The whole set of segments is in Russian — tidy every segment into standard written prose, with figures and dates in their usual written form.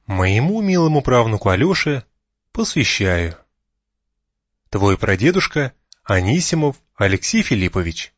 Моему милому правнуку Алёше посвящаю. Твой прадедушка Анисимов Алексей Филиппович.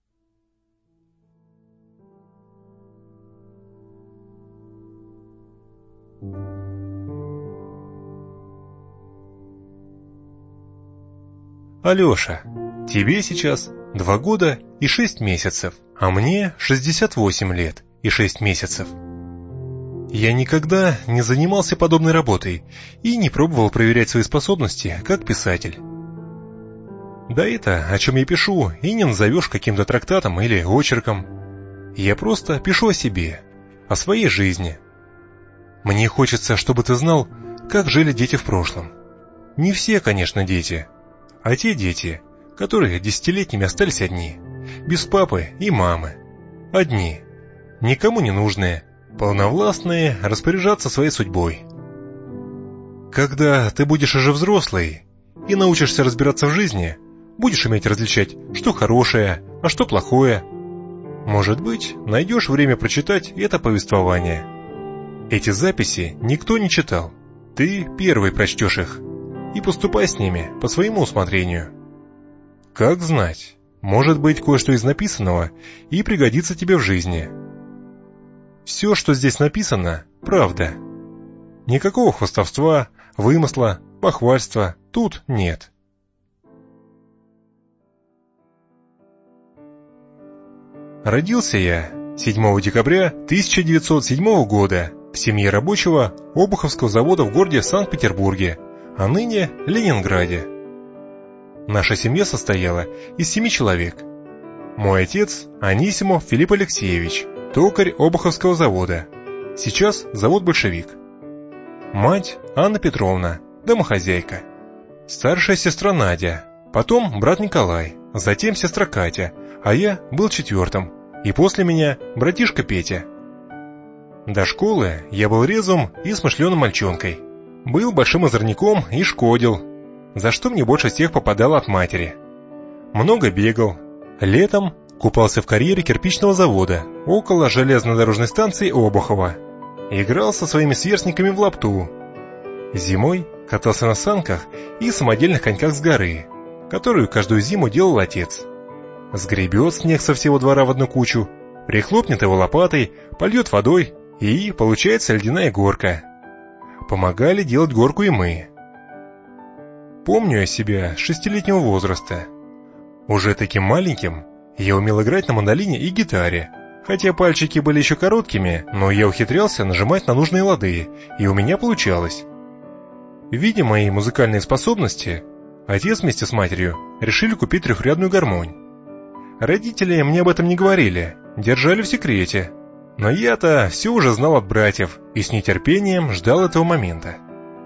Алёша, тебе сейчас 2 года и 6 месяцев, а мне 68 лет и 6 месяцев. Я никогда не занимался подобной работой и не пробовал проверять свои способности как писатель. Да это, о чем я пишу, и не назовешь каким-то трактатом или очерком. Я просто пишу о себе, о своей жизни. Мне хочется, чтобы ты знал, как жили дети в прошлом. Не все, конечно, дети, а те дети, которые десятилетними остались одни, без папы и мамы. Одни, никому не нужные, полновластные распоряжаться своей судьбой. Когда ты будешь уже взрослый и научишься разбираться в жизни, будешь уметь различать, что хорошее, а что плохое. Может быть, найдешь время прочитать это повествование. Эти записи никто не читал. Ты первый прочтешь их и поступай с ними по своему усмотрению. Как знать, может быть, кое-что из написанного и пригодится тебе в жизни. Все, что здесь написано, правда. Никакого хвастовства, вымысла, бахвальства тут нет. Родился я 7 декабря 1907 года в семье рабочего Обуховского завода в городе Санкт-Петербурге, а ныне Ленинграде. Наша семья состояла из 7 человек. Мой отец Анисимов Филипп Алексеевич, токарь Обуховского завода, сейчас завод «Большевик». Мать Анна Петровна, домохозяйка. Старшая сестра Надя, потом брат Николай, затем сестра Катя, а я был 4-м, и после меня братишка Петя. До школы я был резвым и смышленым мальчонкой. Был большим озорником и шкодил, за что мне больше всех попадало от матери. Много бегал. Летом купался в карьере кирпичного завода около железнодорожной станции Обухова. Играл со своими сверстниками в лапту. Зимой катался на санках и самодельных коньках с горы, которую каждую зиму делал отец. Сгребет снег со всего двора в одну кучу, прихлопнет его лопатой, польет водой, и получается ледяная горка. Помогали делать горку и мы. Помню я себя с 6-летнего возраста. Уже таким маленьким я умел играть на мандолине и гитаре, хотя пальчики были еще короткими, но я ухитрялся нажимать на нужные лады, и у меня получалось. Видя мои музыкальные способности, отец вместе с матерью решили купить 3-рядную гармонь. Родители мне об этом не говорили, держали в секрете, но я-то все уже знал от братьев и с нетерпением ждал этого момента.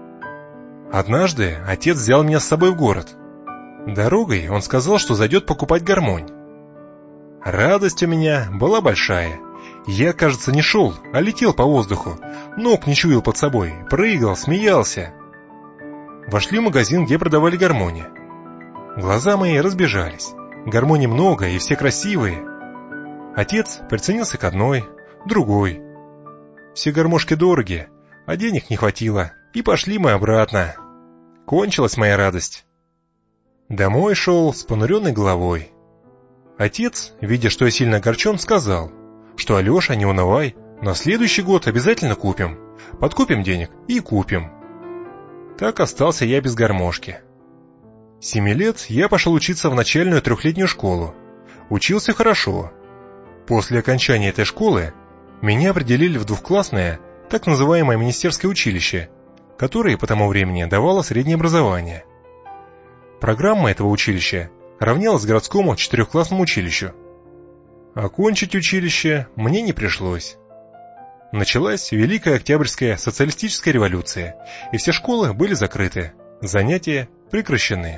Однажды отец взял меня с собой в город. Дорогой он сказал, что зайдет покупать гармонь. Радость у меня была большая. Я, кажется, не шел, а летел по воздуху, ног не чуял под собой, прыгал, смеялся. Вошли в магазин, где продавали гармони. Глаза мои разбежались. Гармоний много и все красивые. Отец приценился к одной, другой. Все гармошки дороги, а денег не хватило, и пошли мы обратно. Кончилась моя радость. Домой шел с понуренной головой. Отец, видя, что я сильно огорчен, сказал, что Алеша, не унывай, на следующий год обязательно купим. Подкупим денег и купим. Так остался я без гармошки. 7 лет я пошел учиться в начальную 3-летнюю школу. Учился хорошо. После окончания этой школы меня определили в 2-классное, так называемое министерское училище, которое по тому времени давало среднее образование. Программа этого училища равнялась городскому 4-классному училищу. Окончить училище мне не пришлось. Началась Великая Октябрьская социалистическая революция, и все школы были закрыты, занятия прекращены.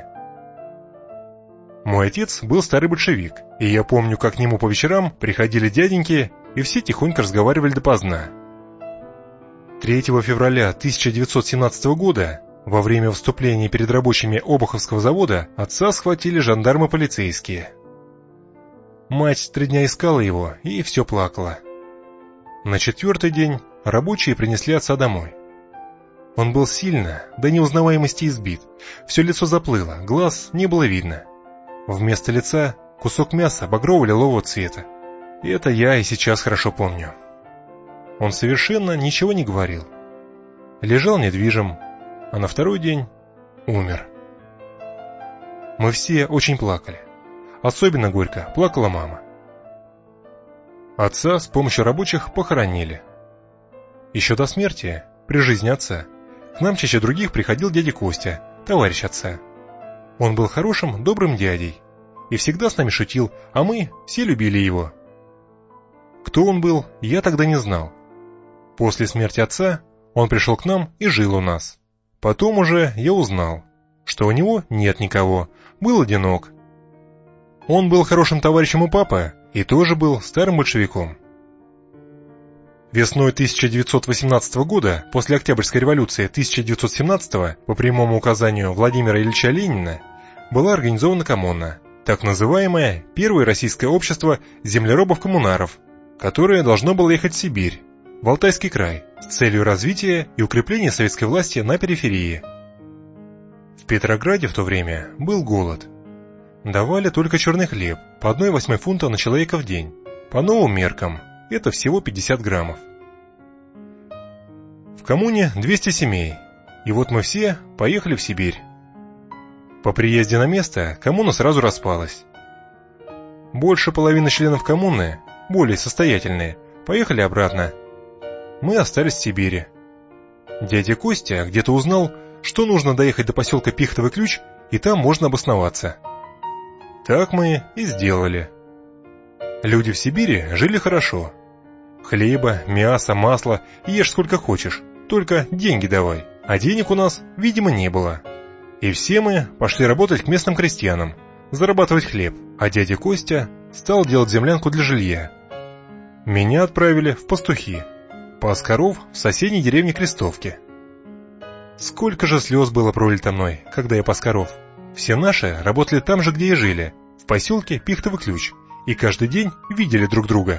Мой отец был старый большевик, и я помню, как к нему по вечерам приходили дяденьки, и все тихонько разговаривали допоздна. 3 февраля 1917 года, во время выступления перед рабочими Обуховского завода, отца схватили жандармы-полицейские. Мать 3 дня искала его и все плакала. На 4-й день рабочие принесли отца домой. Он был сильно, до неузнаваемости избит. Все лицо заплыло, глаз не было видно. Вместо лица кусок мяса багрово-лилового цвета. И это я и сейчас хорошо помню. Он совершенно ничего не говорил. Лежал недвижим, а на второй день умер. Мы все очень плакали. Особенно горько плакала мама. Отца с помощью рабочих похоронили. Еще до смерти, при жизни отца, к нам чаще других приходил дядя Костя, товарищ отца. Он был хорошим, добрым дядей и всегда с нами шутил, а мы все любили его. Кто он был, я тогда не знал. После смерти отца он пришел к нам и жил у нас. Потом уже я узнал, что у него нет никого, был одинок. Он был хорошим товарищем у папы и тоже был старым большевиком. Весной 1918 года, после Октябрьской революции 1917 по прямому указанию Владимира Ильича Ленина, была организована коммуна, так называемое Первое российское общество землеробов-коммунаров, которое должно было ехать в Сибирь, в Алтайский край, с целью развития и укрепления советской власти на периферии. В Петрограде в то время был голод. Давали только черный хлеб, по 1,8 фунта на человека в день. По новым меркам это всего 50 граммов. В коммуне 200 семей, и вот мы все поехали в Сибирь. По приезде на место коммуна сразу распалась. Больше половины членов коммуны, более состоятельные, поехали обратно. Мы остались в Сибири. Дядя Костя где-то узнал, что нужно доехать до поселка Пихтовый Ключ, и там можно обосноваться. Так мы и сделали. Люди в Сибири жили хорошо. Хлеба, мяса, масла, ешь сколько хочешь, только деньги давай. А денег у нас, видимо, не было. И все мы пошли работать к местным крестьянам, зарабатывать хлеб, а дядя Костя стал делать землянку для жилья. Меня отправили в пастухи, пас коров в соседней деревне Крестовки. Сколько же слез было пролито мной, когда я пас коров. Все наши работали там же, где и жили, в поселке Пихтовый Ключ, и каждый день видели друг друга.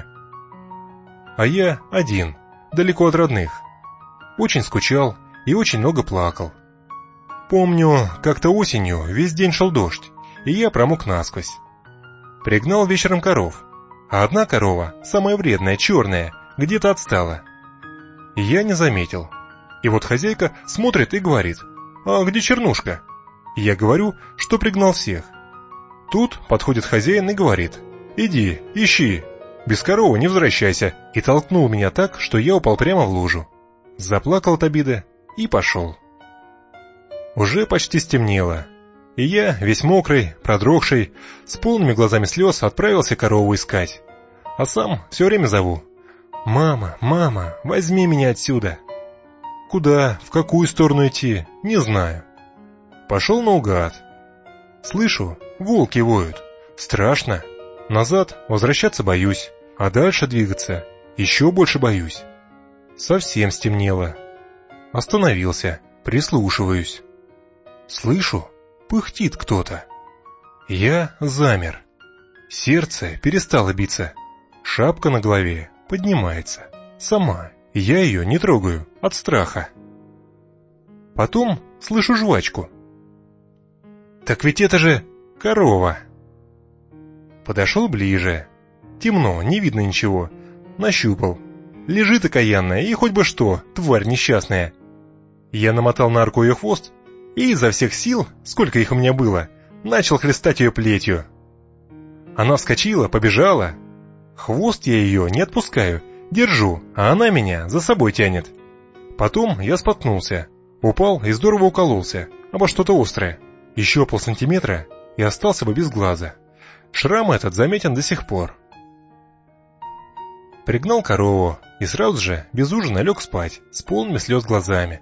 А я один, далеко от родных. Очень скучал и очень много плакал. Помню, как-то осенью весь день шел дождь, и я промок насквозь. Пригнал вечером коров, а одна корова, самая вредная, черная, где-то отстала. Я не заметил. И вот хозяйка смотрит и говорит: «А где чернушка?» Я говорю, что пригнал всех. Тут подходит хозяин и говорит: «Иди, ищи, без коровы не возвращайся», и толкнул меня так, что я упал прямо в лужу. Заплакал от обиды и пошел. Уже почти стемнело, и я, весь мокрый, продрогший, с полными глазами слез отправился корову искать. А сам все время зову: «Мама, мама, возьми меня отсюда». Куда, в какую сторону идти, не знаю. Пошел наугад. Слышу, волки воют. Страшно. Назад возвращаться боюсь, а дальше двигаться еще больше боюсь. Совсем стемнело. Остановился, прислушиваюсь. Слышу, пыхтит кто-то. Я замер. Сердце перестало биться. Шапка на голове поднимается. Сама. Я ее не трогаю от страха. Потом слышу жвачку. Так ведь это же корова. Подошел ближе. Темно, не видно ничего. Нащупал. Лежит окаянная, и хоть бы что, тварь несчастная. Я намотал на арку ее хвост и изо всех сил, сколько их у меня было, начал хлестать ее плетью. Она вскочила, побежала. Хвост я ее не отпускаю, держу, а она меня за собой тянет. Потом я споткнулся, упал и здорово укололся обо что-то острое. Еще полсантиметра и остался бы без глаза. Шрам этот заметен до сих пор. Пригнал корову и сразу же без ужина лег спать с полными слез глазами.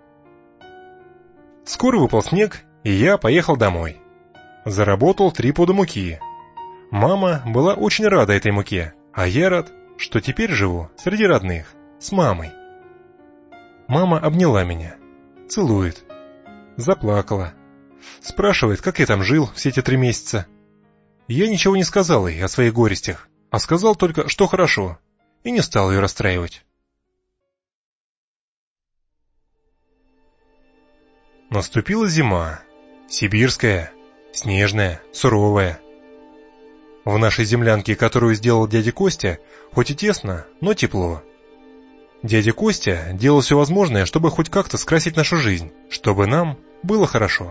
Скоро выпал снег, и я поехал домой. Заработал 3 пуда муки. Мама была очень рада этой муке, а я рад, что теперь живу среди родных, с мамой. Мама обняла меня, целует, заплакала, спрашивает, как я там жил все эти 3 месяца. Я ничего не сказал ей о своих горестях, а сказал только, что хорошо, и не стал ее расстраивать. Наступила зима. Сибирская, снежная, суровая. В нашей землянке, которую сделал дядя Костя, хоть и тесно, но тепло. Дядя Костя делал все возможное, чтобы хоть как-то скрасить нашу жизнь, чтобы нам было хорошо.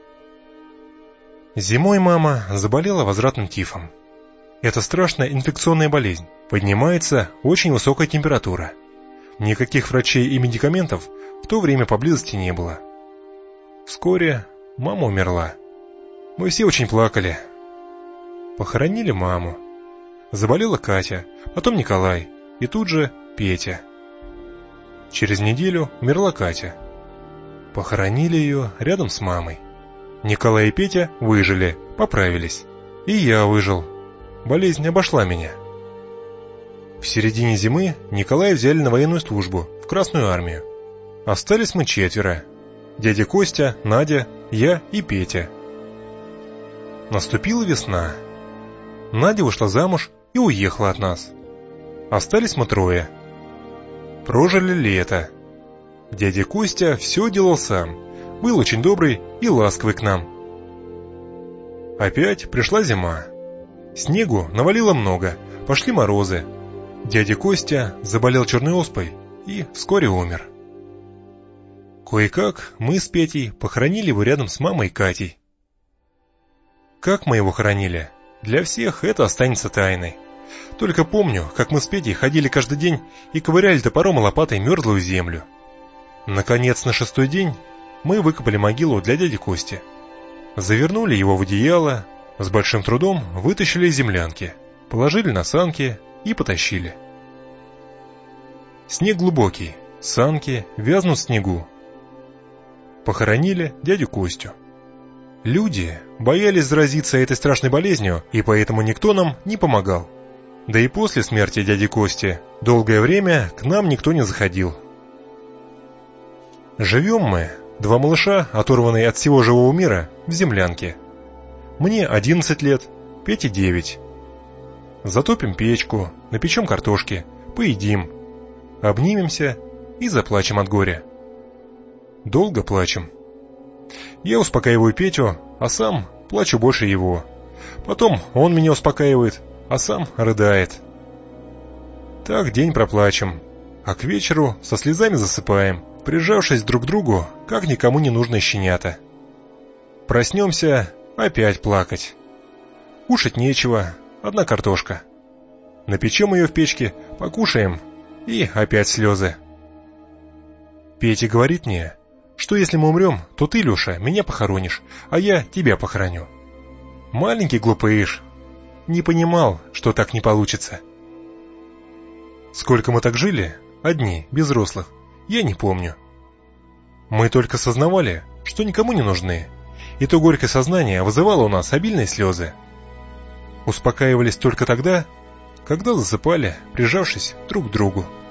Зимой мама заболела возвратным тифом. Это страшная инфекционная болезнь. Поднимается очень высокая температура. Никаких врачей и медикаментов в то время поблизости не было. Вскоре мама умерла. Мы все очень плакали. Похоронили маму. Заболела Катя, потом Николай и тут же Петя. Через неделю умерла Катя. Похоронили ее рядом с мамой. Николай и Петя выжили, поправились. И я выжил. Болезнь обошла меня. В середине зимы Николая взяли на военную службу, в Красную армию. Остались мы 4. Дядя Костя, Надя, я и Петя. Наступила весна. Надя вышла замуж и уехала от нас. Остались мы 3. Прожили лето. Дядя Костя все делал сам, был очень добрый и ласковый к нам. Опять пришла зима. Снегу навалило много, пошли морозы. Дядя Костя заболел черной оспой и вскоре умер. Кое-как мы с Петей похоронили его рядом с мамой и Катей. Как мы его хоронили, для всех это останется тайной. Только помню, как мы с Петей ходили каждый день и ковыряли топором и лопатой мерзлую землю. Наконец, на 6-й день мы выкопали могилу для дяди Кости. Завернули его в одеяло, с большим трудом вытащили из землянки, положили на санки и потащили. Снег глубокий, санки вязнут в снегу. Похоронили дядю Костю. Люди боялись заразиться этой страшной болезнью, и поэтому никто нам не помогал. Да и после смерти дяди Кости долгое время к нам никто не заходил. Живем мы, 2 малыша, оторванные от всего живого мира, в землянке. Мне 11 лет, Пете 9. Затопим печку, напечем картошки, поедим, обнимемся и заплачем от горя. Долго плачем. Я успокаиваю Петю, а сам плачу больше его. Потом он меня успокаивает, а сам рыдает. Так день проплачем, а к вечеру со слезами засыпаем, прижавшись друг к другу, как никому не нужные щенята. Проснемся, опять плакать. Кушать нечего, одна картошка. Напечем ее в печке, покушаем, и опять слезы. Петя говорит мне, что если мы умрем, то ты, Леша, меня похоронишь, а я тебя похороню. Маленький глупыш, не понимал, что так не получится. Сколько мы так жили, одни, без взрослых, я не помню. Мы только сознавали, что никому не нужны, и то горькое сознание вызывало у нас обильные слезы. Успокаивались только тогда, когда засыпали, прижавшись друг к другу.